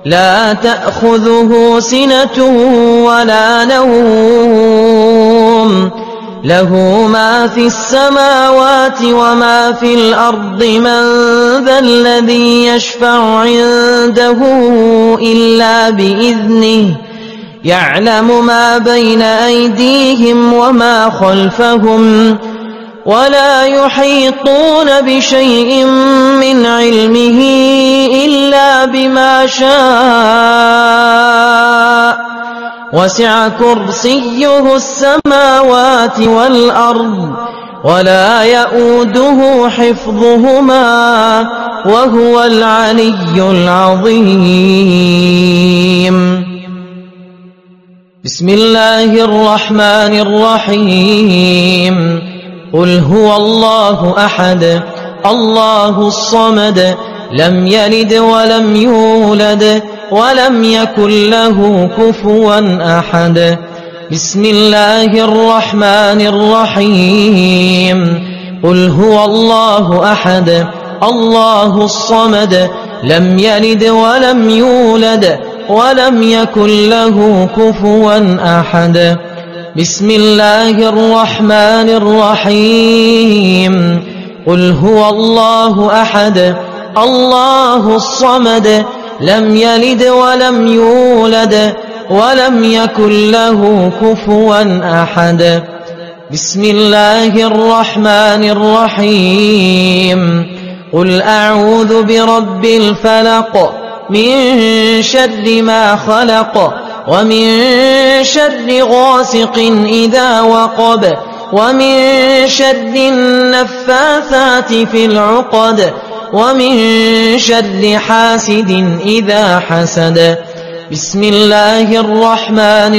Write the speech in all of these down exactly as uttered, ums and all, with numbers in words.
لا تأخذه سنة ولا نوم له ما في السماوات وما في الأرض من ذا الذي يشفع عنده إلا بإذنه يعلم ما بين أيديهم وما خلفهم ولا يحيطون بشيء من علمه إلا بما شاء وسع كرسيه السماوات والأرض ولا يؤوده حفظهما وهو العلي العظيم. بسم الله الرحمن الرحيم. قل هو الله أحد الله الصمد لم يلد ولم يولد ولم يكن له كفوا أحد. بسم الله الرحمن الرحيم. قل هو الله أحد الله الصمد لم يلد ولم يولد ولم يكن له كفوا أحد. بسم الله الرحمن الرحيم. قل هو الله أحد الله الصمد لم يلد ولم يولد ولم يكن له كفوا أحد. بسم الله الرحمن الرحيم. قل أعوذ برب الفلق من شر ما خلق ومن شر غاسق إذا وقب ومن شر النفاثات في العقد ومن شر حاسد إذا حسد. بسم الله الرحمن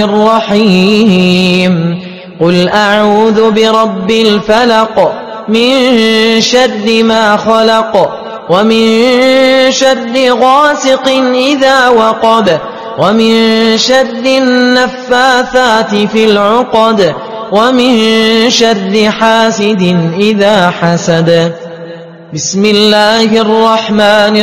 الرحيم. قل أعوذ برب الفلق من شر ما خلق ومن شر غاسق إذا وقب ومن شر النفاثات في العقد ومن شر حاسد إذا حسد. بسم الله الرحمن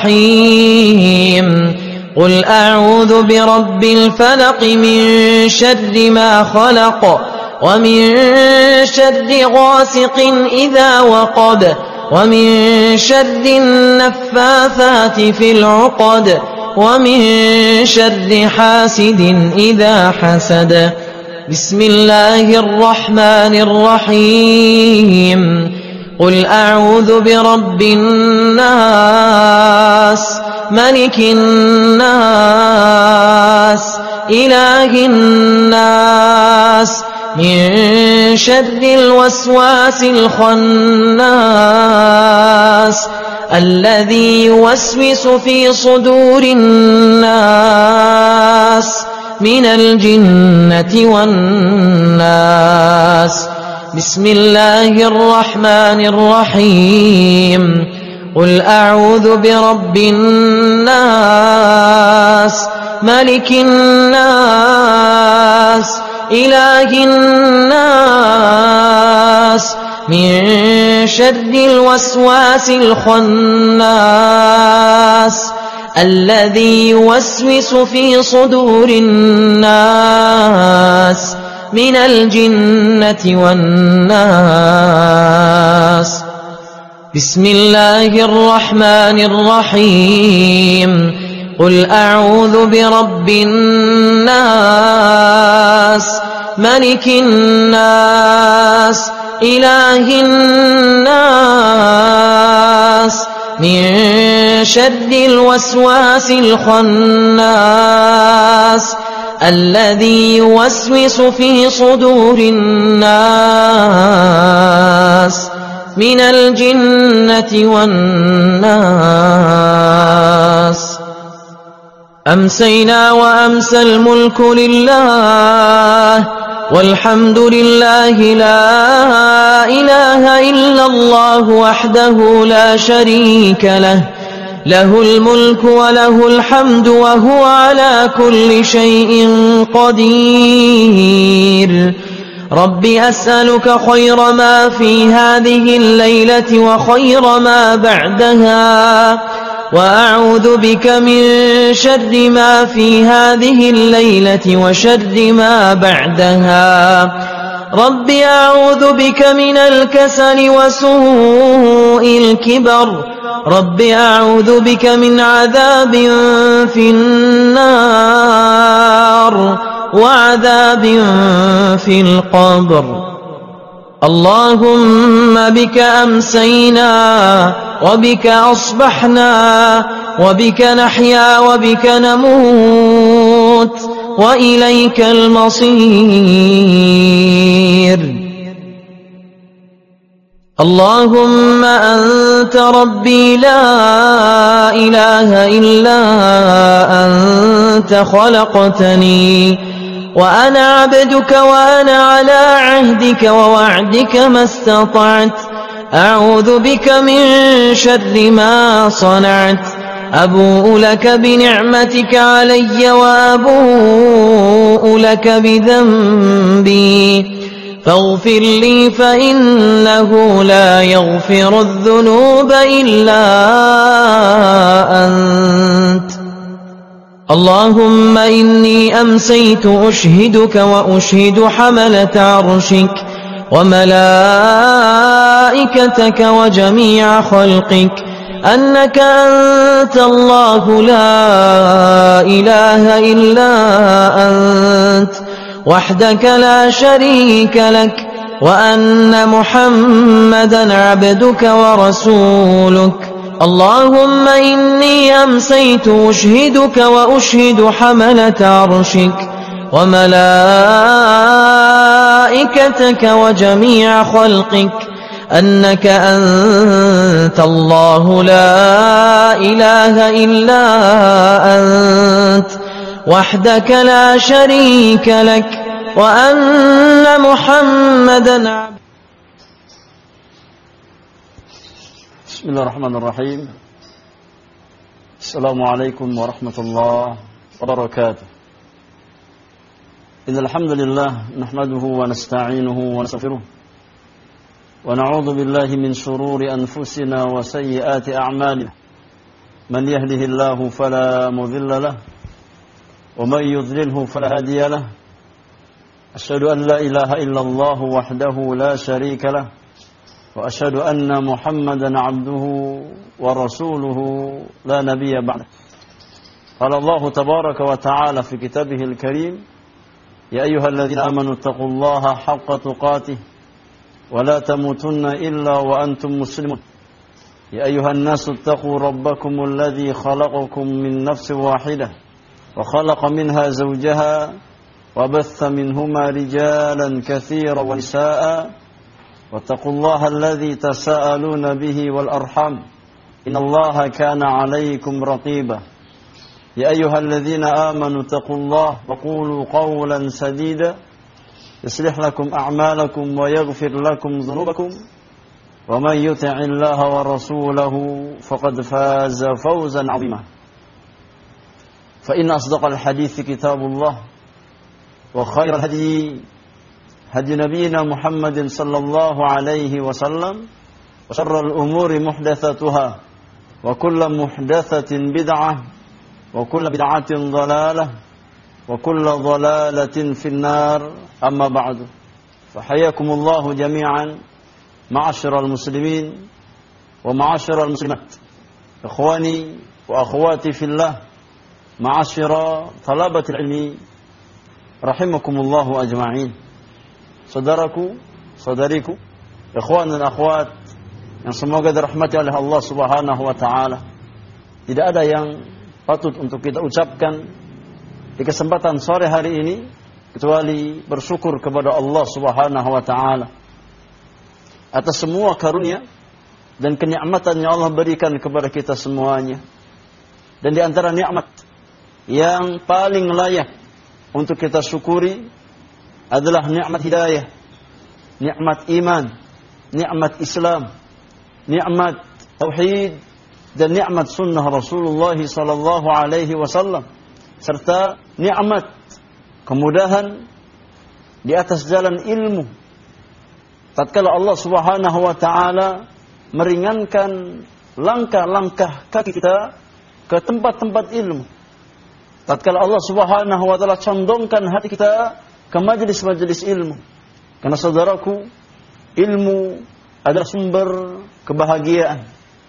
الرحيم. قل أعوذ برب الفلق من شر ما خلق ومن شر غاسق إذا وقب ومن شر النفاثات في العقد ومن شر حاسد إذا حسد. بسم الله الرحمن الرحيم. قل أعوذ برب الناس ملك الناس إله الناس من شر الوسواس الخناس الذي يوسوس في صدور الناس من الجنة والناس. بسم الله الرحمن الرحيم. قل أعوذ برب الناس ملك الناس إله الناس من شر الوسواس الخناس الذي يوسوس في صدور الناس من الجنة والناس. بسم الله الرحمن الرحيم. قل أعوذ برب الناس ملك الناس إله الناس من شر الوسواس الخناس الذي يوسوس في صدور الناس من الجنة والناس. أمسينا وأمسى الملك لله والحمد لله لا إله إلا الله وحده لا شريك له له الملك وله الحمد وهو على كل شيء قدير. رب أسألك خير ما في هذه الليلة وخير ما بعدها وأعوذ بك من شر ما في هذه الليلة وشر ما بعدها. رب أعوذ بك من الكسل وسوء الكبر. رب أعوذ بك من عذاب في النار وعذاب في القبر. اللهم بك أمسينا وبك أصبحنا وبك نحيا وبك نموت وإليك المصير. اللهم أنت ربي لا إله إلا أنت خلقتني وأنا عبدك وأنا على عهدك ووعدك ما استطعت. أعوذ بك من شر ما صنعت. أبوء لك بنعمتك علي وأبوء لك بذنبي فاغفر لي فإنه لا يغفر الذنوب إلا أنت. اللهم إني أمسيت أشهدك وأشهد حملة عرشك وملائكتك وجميع خلقك أنك أنت الله لا إله إلا أنت وحدك لا شريك لك وأن محمدا عبدك ورسولك. اللهم إني أمسيت أشهدك وأشهد حملة عرشك وملائكتك وجميع خلقك أنك أنت الله لا إله إلا أنت وحدك لا شريك لك وأن محمدا عبدك. بسم الله الرحمن الرحيم. السلام عليكم ورحمة الله وبركاته. إن الحمد لله نحمده ونستعينه ونستغفره ونعوذ بالله من شرور أنفسنا وسيئات أعمالنا. من يهده الله فلا مضل له ومن يضلله فلا هادي له. أشهد أن لا إله إلا الله وحده لا شريك له وأشهد أن محمدا عبده ورسوله لا نبي بعده. قال الله تبارك وتعالى في كتابه الكريم: يا أيها الذين آمنوا اتقوا الله حق تقاته ولا تموتن إلا وأنتم مسلمون. يا أيها الناس اتقوا ربكم الذي خلقكم من نفس واحدة وخلق منها زوجها وبث منهما رجالا كثيرا ونساء واتقوا الله الذي تساءلون به والأرحام إن الله كان عليكم رقيبا. يا أيها الذين آمنوا اتقوا الله وقولوا قولا سديدا يصلح لكم أعمالكم ويغفر لكم ذنوبكم ومن يطع الله ورسوله فقد فاز فوزا عظيما. فإن أصدق الحديث كتاب الله وخير الهدي هدي نبينا محمد صلى الله عليه وسلم وشر الأمور محدثاتها وكل محدثة بدعة وكل بدعة ضلالة وكل ضلالة في النار. أما بعد، فحياكم الله جميعا معاشر المسلمين ومعاشر المسلمات، إخواني وأخواتي في الله، معاشر طلبة العلم رحمكم الله أجمعين. Saudaraku, saudariku, ikhwan dan akhwat yang semoga dirahmati oleh Allah Subhanahu wa taala. Tidak ada yang patut untuk kita ucapkan di kesempatan sore hari ini kecuali bersyukur kepada Allah Subhanahu wa taala atas semua karunia dan kenikmatan yang Allah berikan kepada kita semuanya. Dan di antara nikmat yang paling layak untuk kita syukuri adalah nikmat hidayah, nikmat iman, nikmat Islam, nikmat tauhid, dan nikmat sunnah Rasulullah sallallahu alaihi wasallam, serta nikmat kemudahan di atas jalan ilmu. Tatkala Allah Subhanahu wa taala meringankan langkah-langkah kaki kita ke tempat-tempat ilmu. Tatkala Allah Subhanahu wa taala condongkan hati kita ke majelis-majelis ilmu. Karena saudaraku, ilmu adalah sumber kebahagiaan.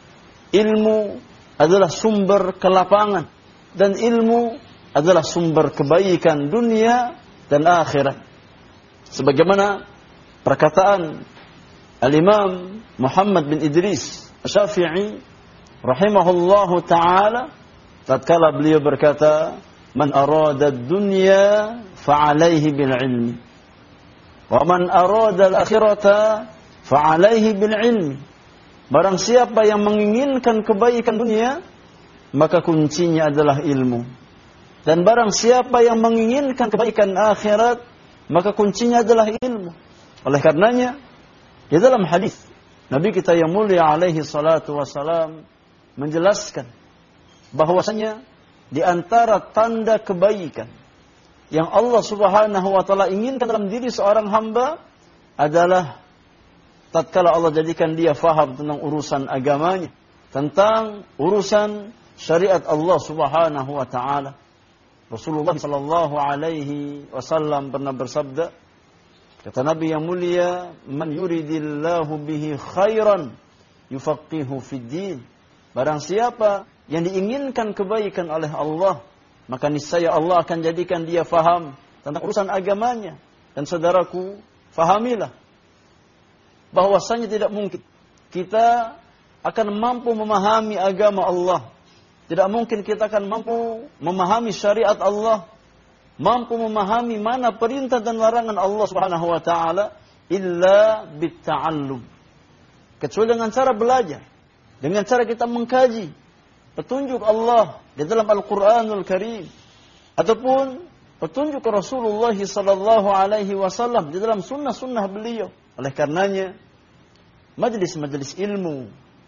Ilmu adalah sumber kelapangan. Dan ilmu adalah sumber kebaikan dunia dan akhirat. Sebagaimana perkataan Al-Imam Muhammad bin Idris Asy-Syafi'i rahimahullahu ta'ala tatkala beliau berkata, man arada ad-dunya fa'alaihi bil ilmi wa man arada al-akhirata fa'alaihi bil ilmi. Barang siapa yang menginginkan kebaikan dunia, maka kuncinya adalah ilmu. Dan barang siapa yang menginginkan kebaikan akhirat, maka kuncinya adalah ilmu. Oleh karenanya, di dalam hadis Nabi kita yang mulia alaihi salatu wassalam menjelaskan bahwasanya di antara tanda kebaikan yang Allah Subhanahu wa taala inginkan dalam diri seorang hamba adalah tatkala Allah jadikan dia faham tentang urusan agamanya, tentang urusan syariat Allah Subhanahu wa taala. Rasulullah sallallahu alaihi wasallam pernah bersabda, kata Nabi yang mulia, man yuridillahu bihi khairan yufaqihu fid din. Barang siapa yang diinginkan kebaikan oleh Allah, maka niscaya Allah akan jadikan dia faham tentang urusan agamanya. Dan saudaraku, fahamilah bahwasanya tidak mungkin kita akan mampu memahami agama Allah. Tidak mungkin kita akan mampu memahami syariat Allah, mampu memahami mana perintah dan larangan Allah Subhanahu wa taala illa bitta'allum. Kecuali dengan cara belajar, dengan cara kita mengkaji petunjuk Allah di dalam Al-Qur'anul Karim ataupun petunjuk Rasulullah sallallahu alaihi wasallam di dalam sunnah-sunnah beliau. Oleh karenanya, majelis-majelis ilmu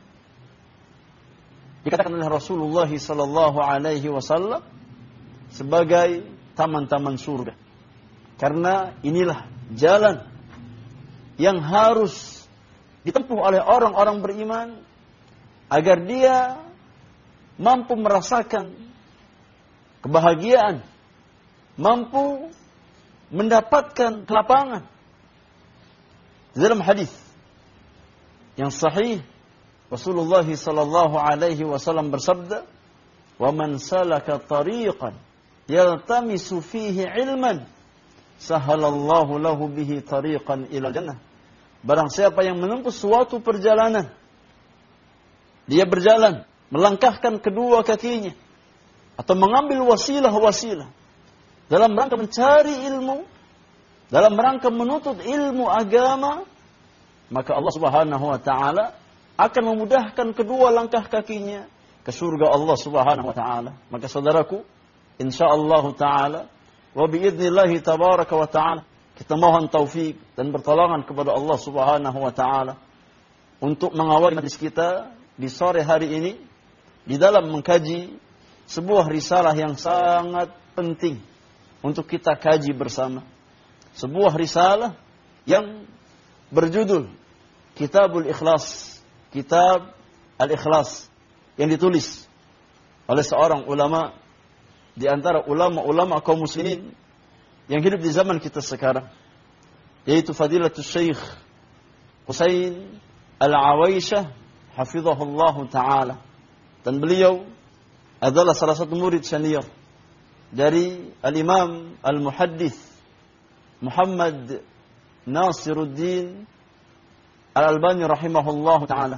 dikatakan oleh Rasulullah sallallahu alaihi wasallam sebagai taman-taman surga. Karena inilah jalan yang harus ditempuh oleh orang-orang beriman agar dia mampu merasakan kebahagiaan, mampu mendapatkan kelapangan. Dalam hadis yang sahih, Rasulullah sallallahu alaihi wasallam bersabda, "Wa man salaka tariqan yaltamisu fihi ilman, sahalallahu lahu bihi tariqan ila jannah." Barang siapa yang menempuh suatu perjalanan, dia berjalan, melangkahkan kedua kakinya atau mengambil wasilah-wasilah dalam rangka mencari ilmu, dalam rangka menuntut ilmu agama, maka Allah Subhanahu wa taala akan memudahkan kedua langkah kakinya ke surga Allah Subhanahu wa taala. Maka saudaraku, insyaallah taala wa biidznillah tabaraka wa taala, kita mohon taufik dan pertolongan kepada Allah Subhanahu wa taala untuk mengawali majlis kita di sore hari ini di dalam mengkaji sebuah risalah yang sangat penting untuk kita kaji bersama. Sebuah risalah yang berjudul Kitabul Ikhlas, Kitab Al-Ikhlas, yang ditulis oleh seorang ulama di antara ulama-ulama kaum muslimin yang hidup di zaman kita sekarang, yaitu Fadilatul Syekh Husain Al-Awaisyah hafizahullah taala. Dan beliau adalah salah satu murid senior dari Al-Imam Al-Muhaddits Muhammad Nasiruddin Al-Albani rahimahullah ta'ala,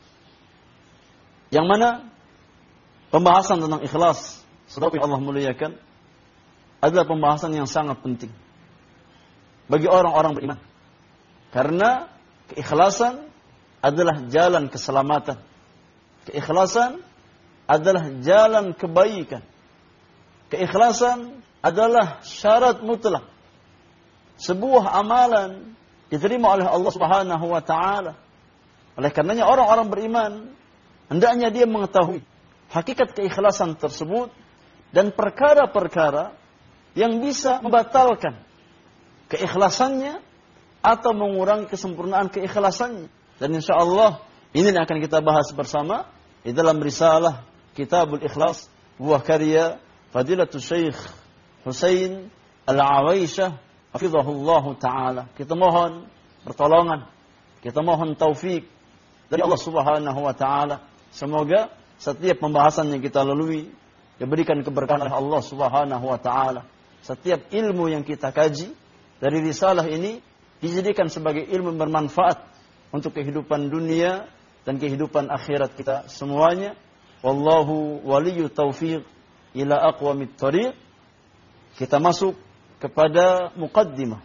yang mana pembahasan tentang ikhlas, saudara yang Allah muliakan, adalah pembahasan yang sangat penting bagi orang-orang beriman. Karena keikhlasan adalah jalan keselamatan. Keikhlasan adalah jalan kebaikan. Keikhlasan adalah syarat mutlak sebuah amalan diterima oleh Allah Subhanahu wa taala. Oleh karenanya orang-orang beriman hendaknya dia mengetahui hakikat keikhlasan tersebut dan perkara-perkara yang bisa membatalkan keikhlasannya atau mengurangi kesempurnaan keikhlasannya. Dan insyaallah ini yang akan kita bahas bersama di dalam risalah Kitabul Ikhlas, buah karya Fadilatul Syekh Husain Al-Awaisyah hafizahullahu taala. Kita mohon pertolongan, kita mohon taufik dari Allah Subhanahu wa taala. Semoga setiap pembahasan yang kita lalui diberikan keberkahan oleh Allah Subhanahu wa taala. Setiap ilmu yang kita kaji dari risalah ini dijadikan sebagai ilmu bermanfaat untuk kehidupan dunia dan kehidupan akhirat kita semuanya. Wallahu waliyyu taufiq ila aqwamit thariq. Kita masuk kepada muqaddimah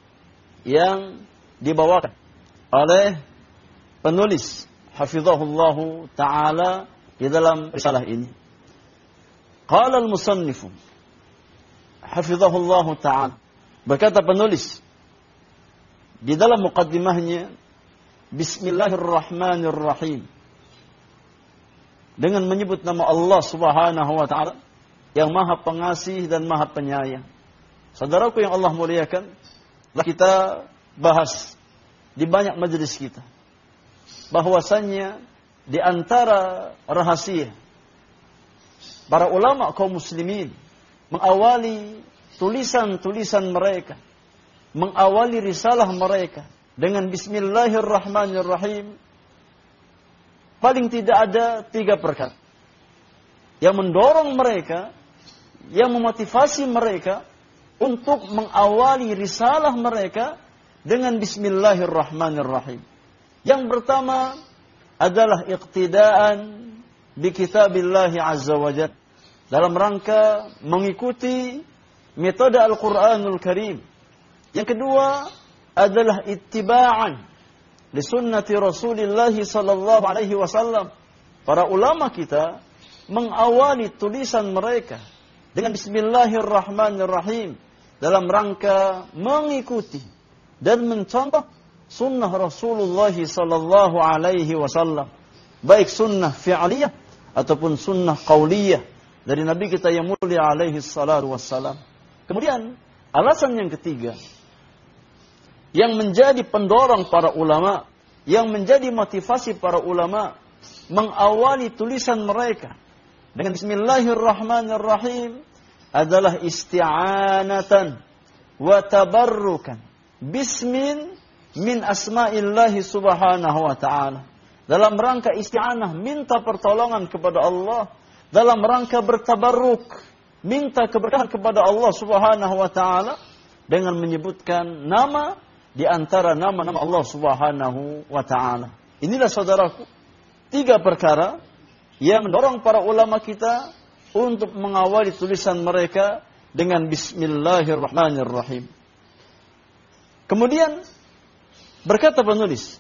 yang dibawakan oleh penulis hafizahullahu taala di dalam risalah ini. Qala al-musannifu hafizahullahu taala, berkata penulis di dalam muqaddimahnya, Bismillahirrahmanirrahim, dengan menyebut nama Allah Subhanahu wa taala yang Maha Pengasih dan Maha Penyayang. Saudaraku yang Allah muliakan, kita bahas di banyak majelis kita bahwasannya di antara rahasia para ulama kaum muslimin mengawali tulisan-tulisan mereka, mengawali risalah mereka dengan Bismillahirrahmanirrahim, paling tidak ada tiga perkara yang mendorong mereka, yang memotivasi mereka untuk mengawali risalah mereka dengan Bismillahirrahmanirrahim. Yang pertama adalah iqtidaan bi kitabillahi azza wa jalla, dalam rangka mengikuti metode Al-Quranul Karim. Yang kedua adalah ittiba'an li sunnati Rasulillah sallallahu alaihi wasallam. Para ulama kita mengawali tulisan mereka dengan Bismillahirrahmanirrahim dalam rangka mengikuti dan mencontoh sunnah Rasulullah sallallahu alaihi wasallam, baik sunnah fi'liyah ataupun sunnah qauliyah dari Nabi kita yang mulia alaihi salatu wassalam. Kemudian alasan yang ketiga yang menjadi pendorong para ulama, yang menjadi motivasi para ulama mengawali tulisan mereka dengan Bismillahirrahmanirrahim adalah isti'anatan wa tabarrukan bismin min asma'illahi subhanahu wa ta'ala, dalam rangka isti'anah, minta pertolongan kepada Allah, dalam rangka bertabarruk, minta keberkahan kepada Allah subhanahu wa ta'ala dengan menyebutkan nama di antara nama-nama Allah subhanahu wa ta'ala. Inilah saudaraku, tiga perkara yang mendorong para ulama kita untuk mengawali tulisan mereka dengan Bismillahirrahmanirrahim. Kemudian berkata penulis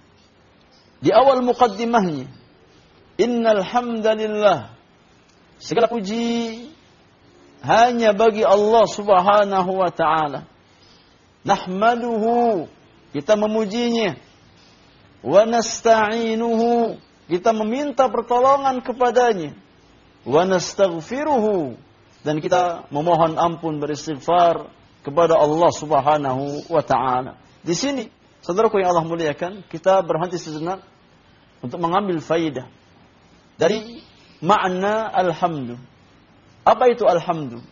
di awal muqaddimahnya, innal hamdalillah, segala puji hanya bagi Allah subhanahu wa ta'ala. Nahmaduhu, kita memujinya. Wa nasta'inuhu, kita meminta pertolongan kepadanya. Wa nastaghfiruhu, dan kita memohon ampun beristighfar kepada Allah subhanahu wa ta'ala. Di sini, saudaraku yang Allah muliakan, kita berhenti sejenak untuk mengambil faidah dari makna alhamdu. Apa itu alhamdu?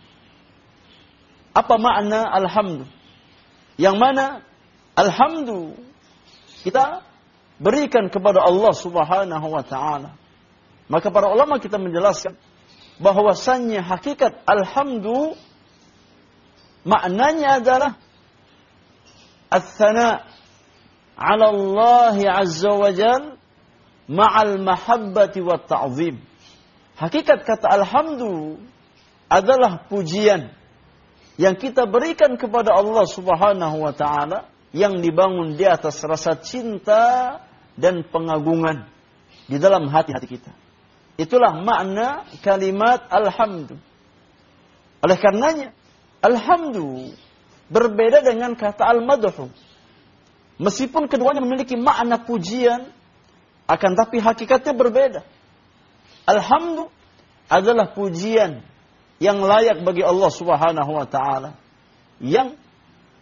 Apa makna alhamdu? Yang mana alhamdu kita berikan kepada Allah subhanahu wa ta'ala. Maka para ulama kita menjelaskan bahwasannya hakikat alhamdu maknanya adalah as-sana' ala Allah azza wa jal ma'al mahabbati wa ta'zim. Hakikat kata alhamdu adalah pujian yang kita berikan kepada Allah subhanahu wa ta'ala, yang dibangun di atas rasa cinta dan pengagungan di dalam hati-hati kita. Itulah makna kalimat alhamdu. Oleh karenanya, alhamdu berbeda dengan kata al-madhu. Meskipun keduanya memiliki makna pujian, akan tapi hakikatnya berbeda. Alhamdu adalah pujian yang layak bagi Allah subhanahu wa ta'ala, yang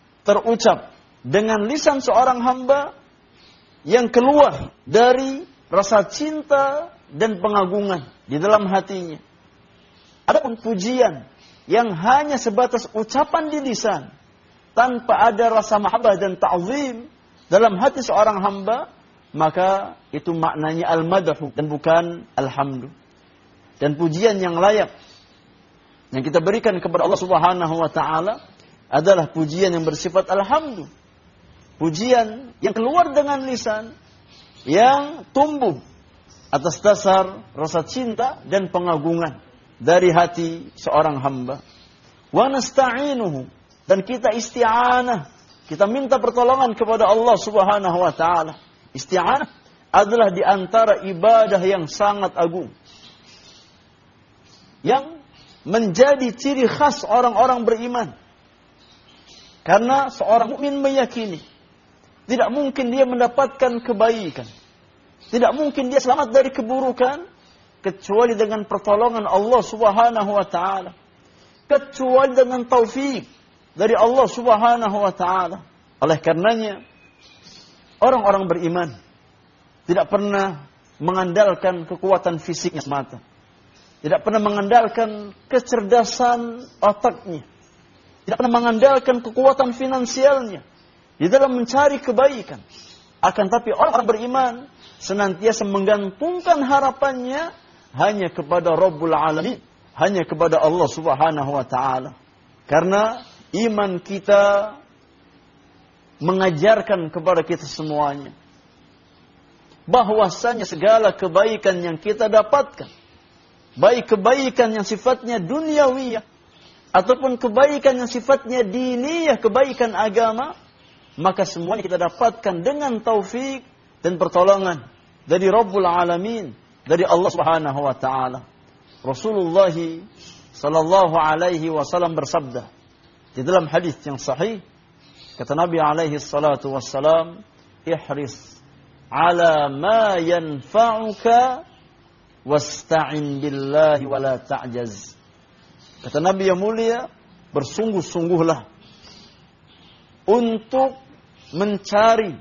terucap dengan lisan seorang hamba, yang keluar dari rasa cinta dan pengagungan di dalam hatinya. Adapun pujian yang hanya sebatas ucapan di lisan, tanpa ada rasa mahabbah dan ta'zim dalam hati seorang hamba, maka itu maknanya al-madhu dan bukan alhamdu. Dan pujian yang layak yang kita berikan kepada Allah Subhanahu wa taala adalah pujian yang bersifat alhamdu. Pujian yang keluar dengan lisan, yang tumbuh atas dasar rasa cinta dan pengagungan dari hati seorang hamba. Wa nasta'inuhu, dan kita isti'anah, kita minta pertolongan kepada Allah Subhanahu wa taala. Isti'anah adalah di antara ibadah yang sangat agung, yang menjadi ciri khas orang-orang beriman. Karena seorang mukmin meyakini tidak mungkin dia mendapatkan kebaikan, tidak mungkin dia selamat dari keburukan kecuali dengan pertolongan Allah Subhanahu wa taala, kecuali dengan taufik dari Allah Subhanahu wa taala. Oleh karenanya orang-orang beriman tidak pernah mengandalkan kekuatan fisiknya semata, tidak pernah mengandalkan kecerdasan otaknya, tidak pernah mengandalkan kekuatan finansialnya di dalam mencari kebaikan. Akan tapi orang-orang beriman senantiasa menggantungkan harapannya hanya kepada Rabbul Alamin, hanya kepada Allah Subhanahu wa taala. Karena iman kita mengajarkan kepada kita semuanya bahwasanya segala kebaikan yang kita dapatkan, baik kebaikan yang sifatnya duniawiyah ataupun kebaikan yang sifatnya diniyah, kebaikan agama, maka semuanya kita dapatkan dengan taufik dan pertolongan dari Rabbul Alamin, dari Allah Subhanahu wa taala. Rasulullah sallallahu alaihi wasallam bersabda di dalam hadis yang sahih, kata Nabi alaihi salatu wassalam, ihris ala ma yanfa'uka wasta'in billahi wa la ta'jaz. Kata Nabi yang mulia, bersungguh-sungguhlah untuk mencari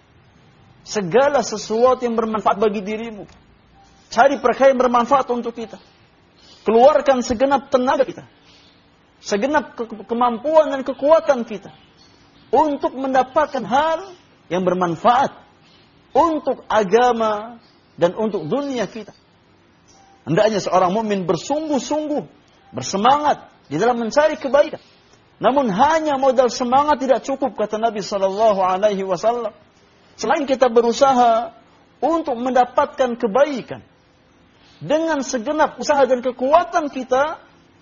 segala sesuatu yang bermanfaat bagi dirimu. Cari perkara yang bermanfaat untuk kita. Keluarkan segenap tenaga kita, segenap ke- kemampuan dan kekuatan kita untuk mendapatkan hal yang bermanfaat untuk agama dan untuk dunia kita. Hendaknya seorang mukmin bersungguh-sungguh, bersemangat di dalam mencari kebaikan. Namun hanya modal semangat tidak cukup, kata Nabi sallallahu alaihi wasallam. Selain kita berusaha untuk mendapatkan kebaikan dengan segenap usaha dan kekuatan kita,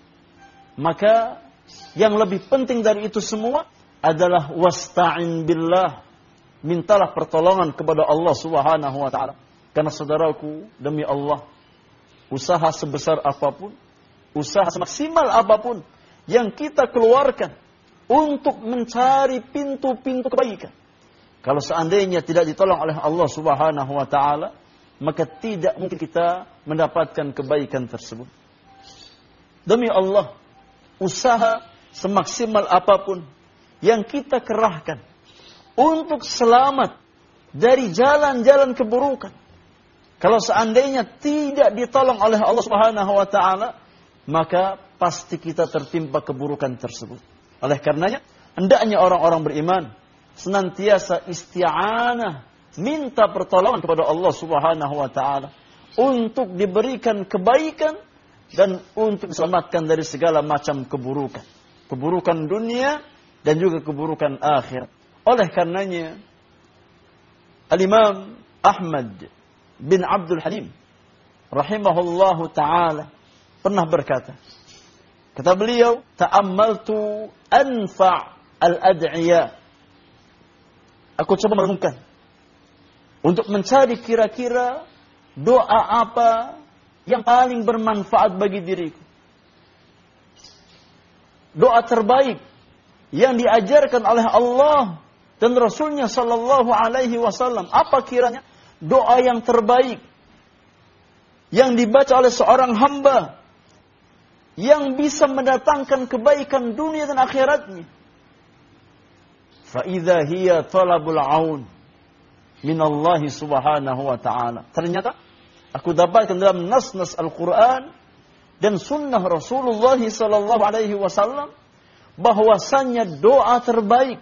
maka yang lebih penting dari itu semua adalah wasta'in billah. Mintalah pertolongan kepada Allah Subhanahu wa taala. Karena saudaraku, demi Allah, usaha sebesar apapun, usaha semaksimal apapun yang kita keluarkan untuk mencari pintu-pintu kebaikan, kalau seandainya tidak ditolong oleh Allah Subhanahu wa taala, maka tidak mungkin kita mendapatkan kebaikan tersebut. Demi Allah, usaha semaksimal apapun yang kita kerahkan untuk selamat dari jalan-jalan keburukan, kalau seandainya tidak ditolong oleh Allah Subhanahu wa taala, maka pasti kita tertimpa keburukan tersebut. Oleh karenanya, hendaknya orang-orang beriman senantiasa isti'anah, minta pertolongan kepada Allah Subhanahu wa taala untuk diberikan kebaikan dan untuk diselamatkan dari segala macam keburukan, keburukan dunia dan juga keburukan akhirat. Oleh karenanya, Al-Imam Ahmad bin Abdul Halim rahimahullahu taala pernah berkata, kata beliau, ta'ammaltu anfa' al-ad'iya. Aku coba merenungkan untuk mencari kira-kira doa apa yang paling bermanfaat bagi diriku. Doa terbaik yang diajarkan oleh Allah dan Rasulnya sallallahu alaihi wasallam. Apa kiranya doa yang terbaik yang dibaca oleh seorang hamba yang bisa mendatangkan kebaikan dunia dan akhiratnya? Fa idza hiya talabul aun. minallahi subhanahu wa ta'ala. Ternyata aku dapatkan dalam nas-nas Al-Quran dan sunnah Rasulullah sallallahu alaihi wasallam bahwasannya doa terbaik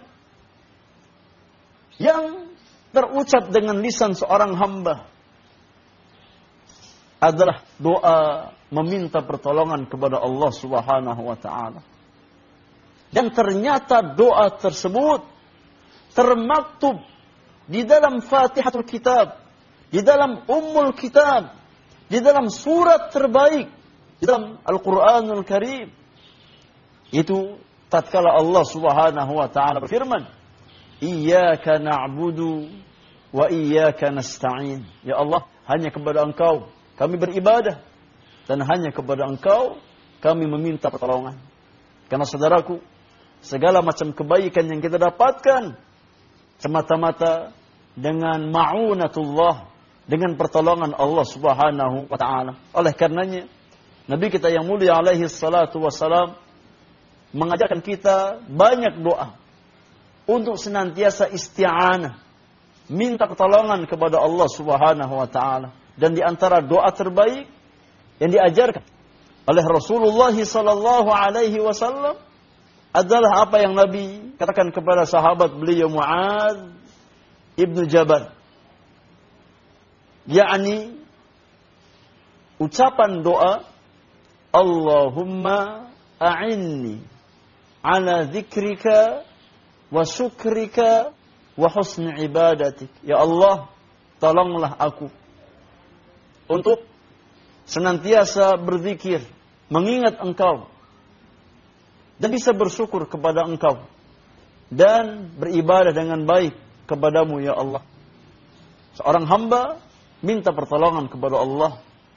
yang terucap dengan lisan seorang hamba adalah doa meminta pertolongan kepada Allah Subhanahu wa taala. Dan ternyata doa tersebut termaktub di dalam Fatihatul Kitab, di dalam Ummul Kitab, di dalam surat terbaik, di dalam Al-Qur'anul Karim. Itu tatkala Allah Subhanahu wa taala berfirman, "Iyyaka na'budu wa iyyaka nasta'in." Ya Allah, hanya kepada Engkau kami beribadah dan hanya kepada Engkau kami meminta pertolongan. Karena saudaraku, segala macam kebaikan yang kita dapatkan semata-mata dengan ma'unatullah, dengan pertolongan Allah Subhanahu wa taala. Oleh karenanya Nabi kita yang mulia alaihi salatu wassalam mengajarkan kita banyak doa untuk senantiasa isti'anah, minta pertolongan kepada Allah Subhanahu wa taala. Dan di antara doa terbaik yang diajarkan oleh Rasulullah sallallahu alaihi wasallam adalah apa yang Nabi katakan kepada sahabat beliau Mu'adz ibnu Jabal. Yakni ucapan doa, Allahumma a'inni ala dzikrika wa syukrika wa husni ibadatik. Ya Allah, tolonglah aku untuk senantiasa berzikir, mengingat Engkau, dan bisa bersyukur kepada Engkau, dan beribadah dengan baik kepadamu ya Allah. Seorang hamba minta pertolongan kepada Allah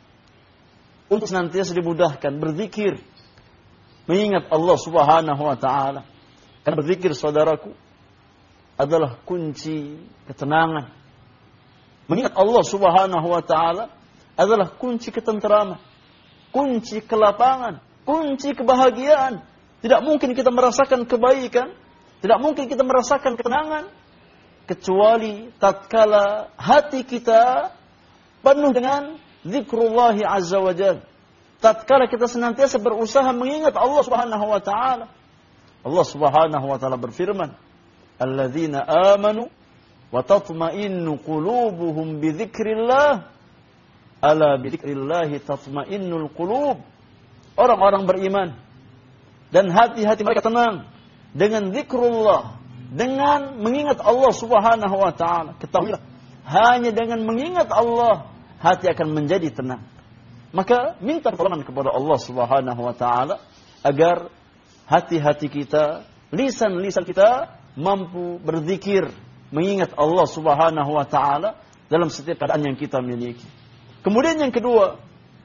untuk senantiasa dimudahkan berzikir, mengingat Allah Subhanahu wa taala. Karena berzikir, saudaraku, adalah kunci ketenangan. Mengingat Allah Subhanahu wa taala adalah kunci ketenteraman, kunci kelapangan, kunci kebahagiaan. Tidak mungkin kita merasakan kebaikan, tidak mungkin kita merasakan ketenangan kecuali tatkala hati kita penuh dengan zikrullah azza wa jalla. Tatkala kita senantiasa berusaha mengingat Allah Subhanahu wa taala. Allah Subhanahu wa taala berfirman, "Alladzina amanu wa tatma'innu qulubuhum bi dzikrillah." Ala bi dzikrillahi tatma'innul qulub. Orang-orang beriman dan hati-hati mereka tenang dengan zikrullah, dengan mengingat Allah Subhanahu wa taala. Ketahuilah, hanya dengan mengingat Allah hati akan menjadi tenang. Maka minta pertolongan kepada Allah Subhanahu wa taala agar hati-hati kita, lisan-lisan kita mampu berzikir, mengingat Allah Subhanahu wa taala dalam setiap keadaan yang kita miliki. Kemudian yang kedua,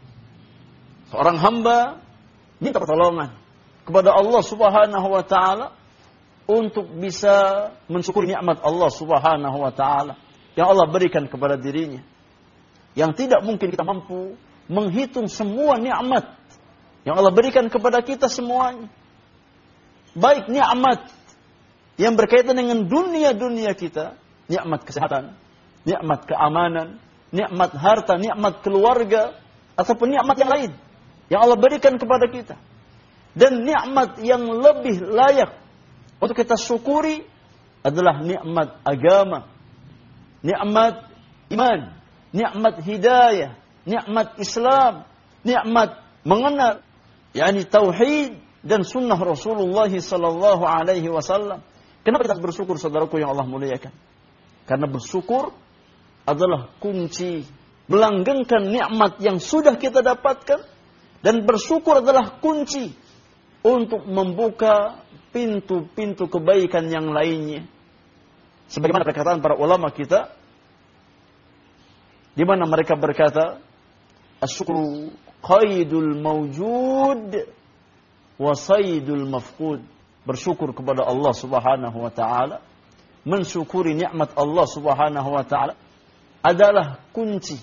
seorang hamba minta pertolongan kepada Allah Subhanahu wa taala untuk bisa mensyukuri nikmat Allah Subhanahu wa taala yang Allah berikan kepada dirinya. Yang tidak mungkin kita mampu menghitung semua nikmat yang Allah berikan kepada kita semuanya. Baik nikmat yang berkaitan dengan dunia-dunia kita, nikmat kesehatan, nikmat keamanan, nikmat harta, nikmat keluarga, ataupun nikmat yang lain yang Allah berikan kepada kita. Dan nikmat yang lebih layak untuk kita syukuri adalah nikmat agama, nikmat iman, nikmat hidayah, nikmat Islam, nikmat mengenal yakni tauhid dan sunnah Rasulullah sallallahu alaihi wasallam. Kenapa kita bersyukur, saudaraku yang Allah muliakan? Karena bersyukur adalah kunci melanggengkan nikmat yang sudah kita dapatkan, dan bersyukur adalah kunci untuk membuka pintu-pintu kebaikan yang lainnya. Sebagaimana perkataan para ulama kita, di mana mereka berkata, "Asyukru qaidul mawjud wa saydul mafqud." Bersyukur kepada Allah Subhanahu wa taala, mensyukuri nikmat Allah Subhanahu wa taala adalah kunci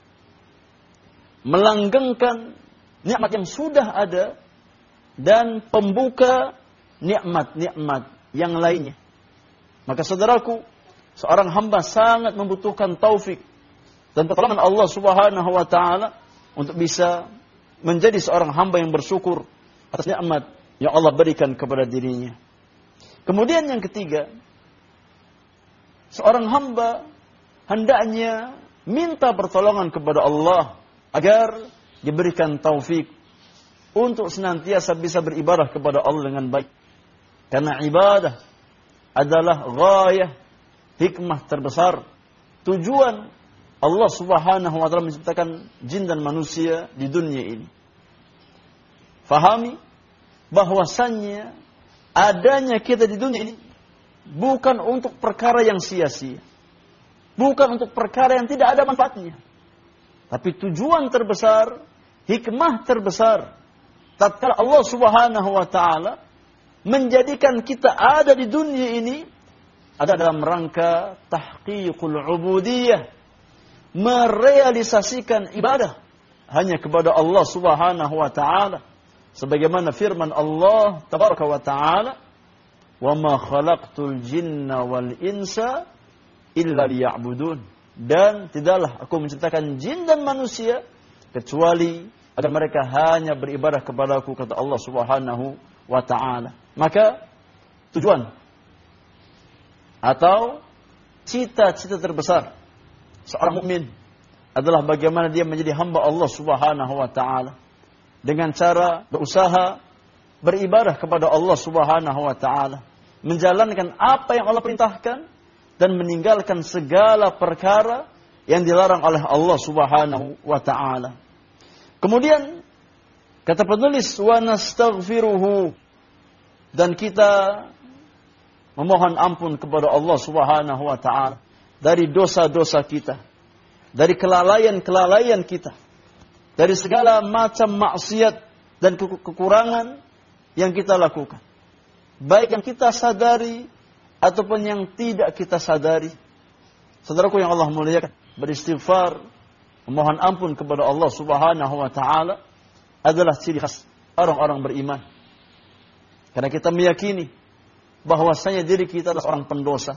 melanggengkan nikmat yang sudah ada dan pembuka nikmat-nikmat yang lainnya. Maka saudaraku, seorang hamba sangat membutuhkan taufik dan pertolongan Allah Subhanahu wa taala untuk bisa menjadi seorang hamba yang bersyukur atas nikmat yang Allah berikan kepada dirinya. Kemudian yang ketiga, seorang hamba hendaknya minta pertolongan kepada Allah agar diberikan taufik untuk senantiasa bisa beribadah kepada Allah dengan baik. Karena ibadah adalah ghayah, hikmah terbesar, tujuan Allah Subhanahu wa taala menciptakan jin dan manusia di dunia ini. Fahami bahwasannya adanya kita di dunia ini bukan untuk perkara yang sia-sia. Bukan untuk perkara yang tidak ada manfaatnya. Tapi tujuan terbesar, hikmah terbesar, tatkala Allah Subhanahu wa taala menjadikan kita ada di dunia ini ada dalam rangka tahqiqul ubudiyah, merealisasikan ibadah hanya kepada Allah Subhanahu wa taala. Sebagaimana firman Allah tabaraka wa taala, "Wa ma khalaqtul jinna wal insa illa liya'budun." Dan tidaklah aku menciptakan jin dan manusia kecuali agar mereka hanya beribadah kepadaku, kata Allah Subhanahu wa taala. Maka tujuan atau cita-cita terbesar seorang mukmin adalah bagaimana dia menjadi hamba Allah Subhanahu wa taala dengan cara berusaha beribadah kepada Allah Subhanahu wa taala, menjalankan apa yang Allah perintahkan dan meninggalkan segala perkara yang dilarang oleh Allah Subhanahu wa taala. Kemudian kata penulis, wa nastaghfiruhu, dan kita memohon ampun kepada Allah Subhanahu wa taala dari dosa-dosa kita, dari kelalaian-kelalaian kita, dari segala macam maksiat dan kekurangan yang kita lakukan, baik yang kita sadari ataupun yang tidak kita sadari. Saudaraku yang Allah muliakan, beristighfar, memohon ampun kepada Allah Subhanahu wa taala adalah ciri khas orang-orang beriman. Karena kita meyakini bahwasanya diri kita adalah orang pendosa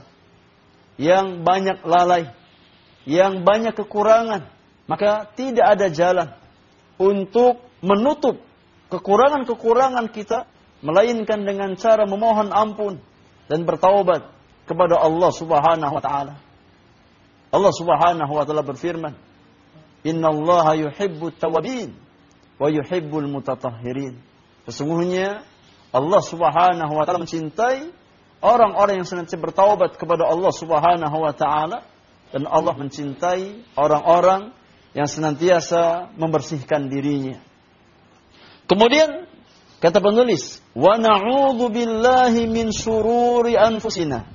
yang banyak lalai, yang banyak kekurangan, maka tidak ada jalan untuk menutup kekurangan-kekurangan kita melainkan dengan cara memohon ampun dan bertaubat kepada Allah Subhanahu wa taala. Allah Subhanahu wa taala berfirman, "Innallaha yuhibbut tawwabin wa yuhibbul mutatahhirin." Sesungguhnya Allah Subhanahu wa taala mencintai orang-orang yang senantiasa bertaubat kepada Allah Subhanahu wa taala, dan Allah mencintai orang-orang yang senantiasa membersihkan dirinya. Kemudian kata penulis, wa na'udzu billahi min syururi anfusina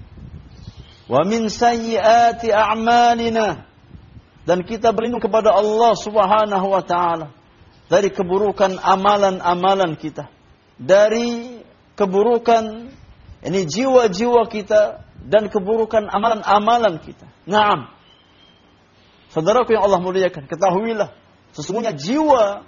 wa min sayyiati a'malina, dan kita berlindung kepada Allah Subhanahu wa taala dari keburukan amalan-amalan kita, dari keburukan ini jiwa-jiwa kita dan keburukan amalan-amalan kita. Naam. Saudaraku yang Allah muliakan, ketahuilah sesungguhnya jiwa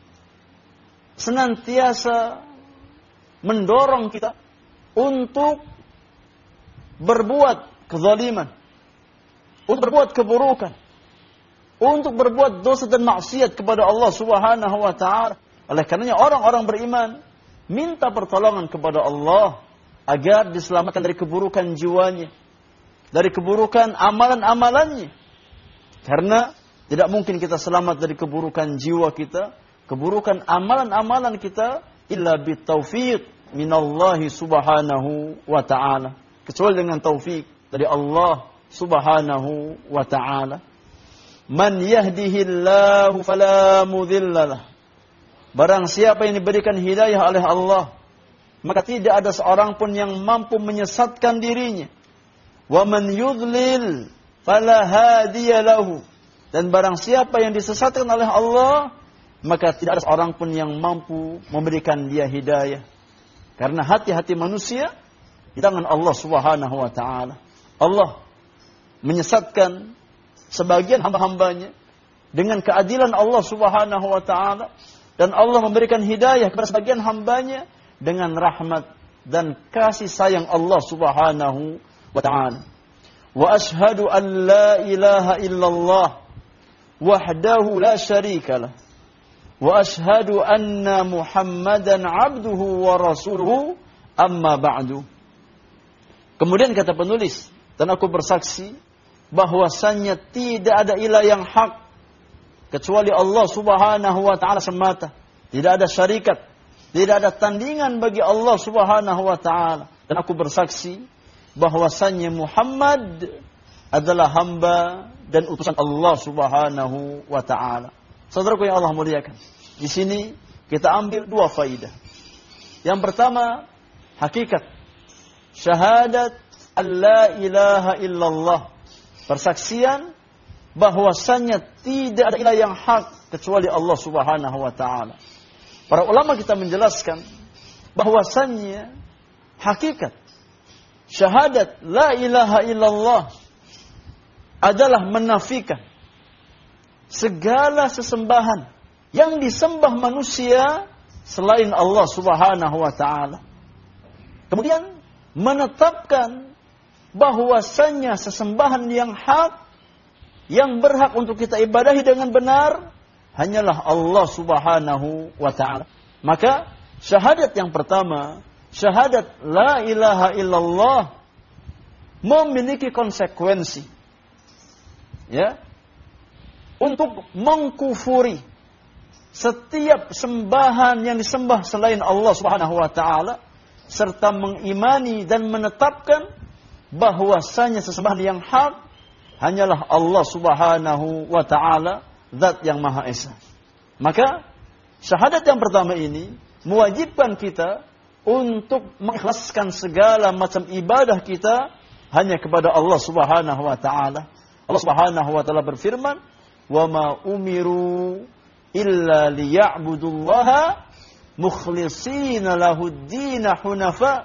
senantiasa mendorong kita untuk berbuat kezaliman, untuk berbuat keburukan, untuk berbuat dosa dan maksiat kepada Allah Subhanahu wa taala. Oleh karenanya orang-orang beriman minta pertolongan kepada Allah agar diselamatkan dari keburukan jiwanya, dari keburukan amalan-amalannya. Karena tidak mungkin kita selamat dari keburukan jiwa kita, keburukan amalan-amalan kita, illa bitaufiq minallahi subhanahu wa ta'ala. Kecuali dengan taufik dari Allah Subhanahu wa ta'ala. Man yahdihillahu fala mudhillalah. Barang siapa yang diberikan hidayah oleh Allah, maka tidak ada seorang pun yang mampu menyesatkan dirinya. Wa man yudlil fala hadiya lahu. Dan barang siapa yang disesatkan oleh Allah, maka tidak ada seorang pun yang mampu memberikan dia hidayah. Karena hati-hati manusia di tangan Allah Subhanahu wa ta'ala. Allah menyesatkan sebagian hamba-hambanya dengan keadilan Allah Subhanahu wa ta'ala, dan Allah memberikan hidayah kepada sebagian hambanya dengan rahmat dan kasih sayang Allah Subhanahu wa ta'ala. wa ashhadu an la ilaha illallah wahdahu la syarikalah wa ashhadu anna Muhammadan abduhu wa rasuluhu amma ba'du. Kemudian kata penulis, dan aku bersaksi bahwasannya tidak ada ilah yang hak kecuali Allah Subhanahu wa taala semata. Tidak ada syarikat, tidak ada tandingan bagi Allah Subhanahu wa taala. Dan aku bersaksi bahwasannya Muhammad adalah hamba dan utusan Allah Subhanahu wa taala. Saudaraku yang Allah muliakan, di sini kita ambil dua faidah. Yang pertama, hakikat syahadat alla ilaha illallah, persaksian bahwasannya tidak ada ilah yang hak kecuali Allah Subhanahu wa taala. Para ulama kita menjelaskan bahwasannya hakikat syahadat la ilaha illallah adalah menafikan segala sesembahan yang disembah manusia selain Allah Subhanahu wa taala. Kemudian menetapkan bahwasannya sesembahan yang hak, yang berhak untuk kita ibadahi dengan benar, hanyalah Allah Subhanahu wa ta'ala. Maka syahadat yang pertama, syahadat la ilaha illallah, memiliki konsekuensi, ya, untuk mengkufuri setiap sembahan yang disembah selain Allah Subhanahu wa ta'ala, serta mengimani dan menetapkan bahwasanya sesembahan yang hak hanyalah Allah Subhanahu wa ta'ala, zat yang Maha Esa. Maka syahadat yang pertama ini mewajibkan kita untuk mengikhlaskan segala macam ibadah kita hanya kepada Allah Subhanahu wa ta'ala. Allah Subhanahu wa ta'ala berfirman, "Wa ma umiru illa liya'budullaha mukhlishina lahud-dina hunafa."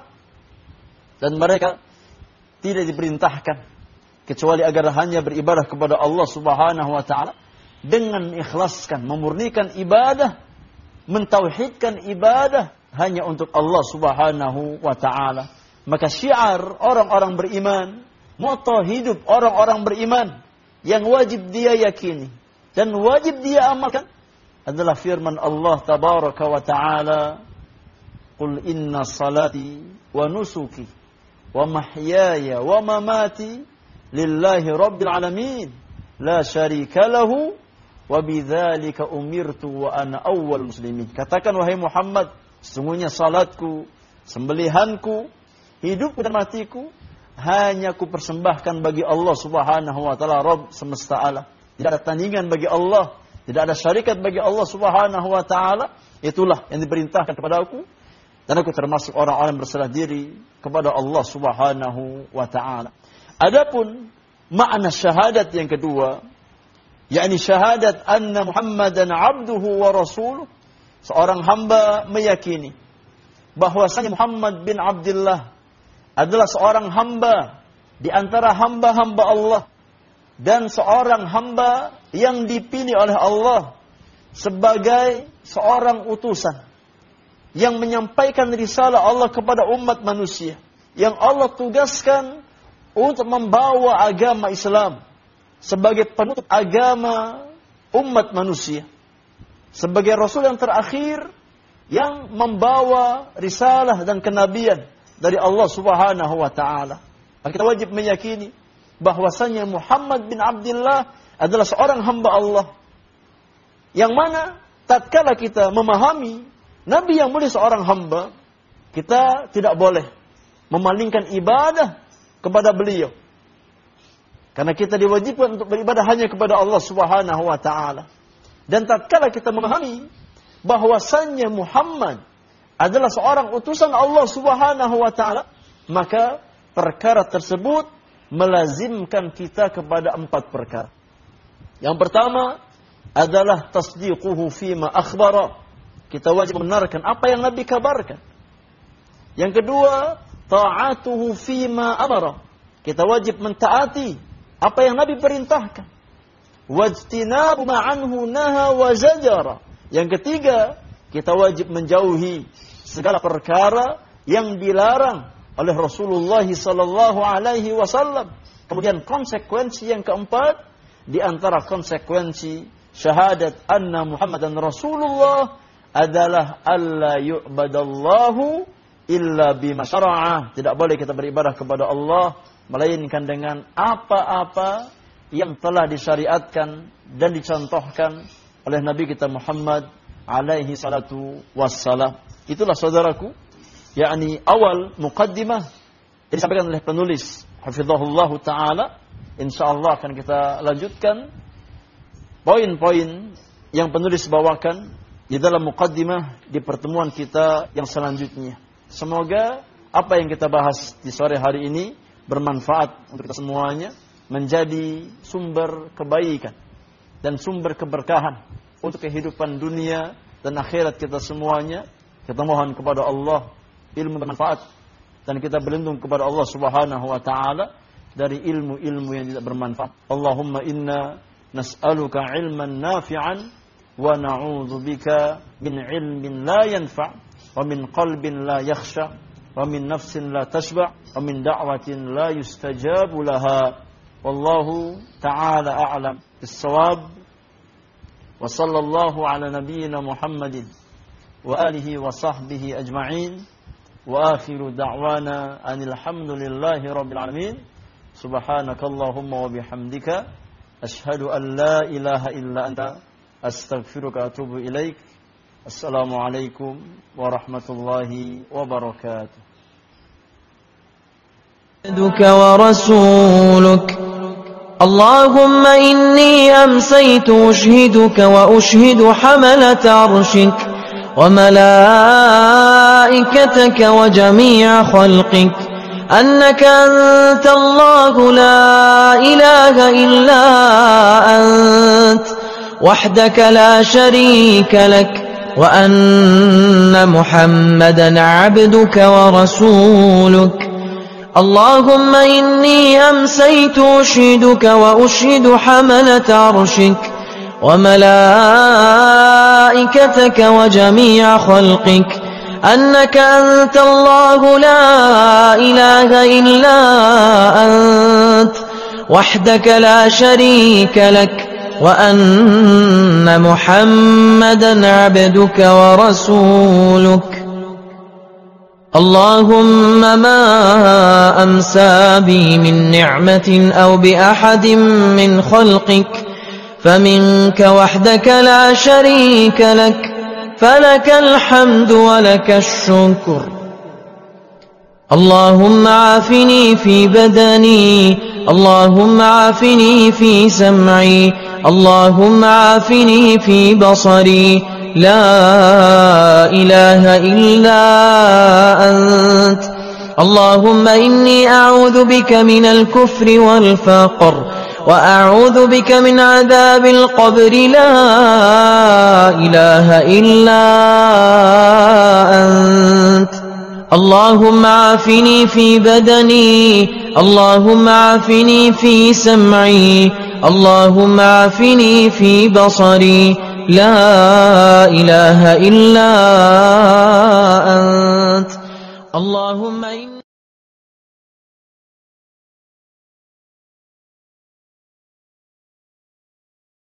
Dan mereka tidak diperintahkan kecuali agar hanya beribadah kepada Allah Subhanahu wa ta'ala dengan mengikhlaskan, memurnikan ibadah, mentauhidkan ibadah hanya untuk Allah Subhanahu wa ta'ala. Maka syiar orang-orang beriman, moto hidup orang-orang beriman yang wajib dia yakini dan wajib dia amalkan adalah firman Allah tabaraka wa ta'ala, "Qul inna salati wa nusuki wa mahyaya wa mamati lillahi rabbil alamin la syarika lahu wa bidzalika umirtu wa ana awwal muslimin." Katakan wahai Muhammad, sesungguhnya salatku, sembelihanku, hidupku dan matiku hanya ku persembahkan bagi Allah Subhanahu wa taala, Rabb semesta alam. Tidak ada tandingan bagi Allah, tidak ada syarikat bagi Allah Subhanahu wa taala. Itulah yang diperintahkan kepada aku, dan aku termasuk orang-orang berserah diri kepada Allah Subhanahu wa taala. Adapun makna syahadat yang kedua, yakni syahadat anna Muhammadan abduhu wa rasuluh, seorang hamba meyakini bahwasanya Muhammad bin Abdullah adalah seorang hamba di antara hamba-hamba Allah dan seorang hamba yang dipilih oleh Allah sebagai seorang utusan yang menyampaikan risalah Allah kepada umat manusia, yang Allah tugaskan untuk membawa agama Islam sebagai penutup agama umat manusia, sebagai Rasul yang terakhir yang membawa risalah dan kenabian dari Allah Subhanahu wa ta'ala. Maka kita wajib meyakini bahwasanya Muhammad bin Abdullah adalah seorang hamba Allah, yang mana tatkala kita memahami Nabi yang mulia seorang hamba, kita tidak boleh memalingkan ibadah kepada beliau, karena kita diwajibkan untuk beribadah hanya kepada Allah Subhanahu wa ta'ala. Dan tatkala kita memahami bahwasannya Muhammad adalah seorang utusan Allah Subhanahu wa ta'ala, maka perkara tersebut melazimkan kita kepada empat perkara. Yang pertama adalah tasdiquhu fima akhbara. Kita wajib membenarkan apa yang Nabi kabarkan. Yang kedua, ta'atuhu fima amara. Kita wajib mentaati apa yang Nabi perintahkan. Wajtinabu ma'anhu naha wa zajara. Yang ketiga, kita wajib menjauhi segala perkara yang dilarang oleh Rasulullah sallallahu alaihi wasallam. Kemudian konsekuensi yang keempat, di antara konsekuensi syahadat anna Muhammadan Rasulullah adalah alla yu'badallahu illa bima syara'a. Tidak boleh kita beribadah kepada Allah melainkan dengan apa-apa yang telah disyariatkan dan dicontohkan oleh Nabi kita Muhammad alaihi salatu wassalam. Itulah saudaraku, yakni awal muqaddimah yang disampaikan oleh penulis hafizahullah taala. Insyaallah akan kita lanjutkan poin-poin yang penulis bawakan di dalam muqaddimah di pertemuan kita yang selanjutnya. Semoga apa yang kita bahas di sore hari ini bermanfaat untuk kita semuanya, menjadi sumber kebaikan dan sumber keberkahan untuk kehidupan dunia dan akhirat kita semuanya. Kita mohon kepada Allah ilmu bermanfaat dan kita berlindung kepada Allah Subhanahu wa taala dari ilmu-ilmu yang tidak bermanfaat. Allahumma inna nas'aluka ilman nafi'an wa na'udzubika min ilmin la yanfa' wa min qalbin la yakhsha wa min nafsin la tashba' wa min da'watin la yustajabu laha. Wallahu ta'ala a'lam bis-shawab. Wa sallallahu ala nabiyyina Muhammadin wa alihi wa sahbihi ajma'in. Wa akhiru da'wana anil hamdulillahi rabbil alamin. Subhanakallahumma wa bihamdika ashhadu an la ilaha illa anta astaghfiruka wa atubu ilaik. Assalamualaikum warahmatullahi wabarakatuh. عبدك ورسولك اللهم إني أمسيت أشهدك وأشهد حملة عرشك وملائكتك وجميع خلقك أنك أنت الله لا إله إلا أنت وحدك لا شريك لك وأن محمدا عبدك ورسولك. اللهم إني أمسيت أشهدك وأشهد حملة عرشك وملائكتك وجميع خلقك أنك أنت الله لا إله إلا أنت وحدك لا شريك لك وأن محمدا عبدك ورسولك. اللهم ما أمسى بي من نعمة أو بأحد من خلقك فمنك وحدك لا شريك لك فلك الحمد ولك الشكر. اللهم عافني في بدني اللهم عافني في سمعي اللهم عافني في بصري لا إله إلا أنت. اللهم إني أعوذ بك من الكفر والفقر وأعوذ بك من عذاب القبر لا إله إلا أنت. اللهم عافني في بدني اللهم عافني في سمعي اللهم عافني في بصري لا إله إلا أنت. اللهم إن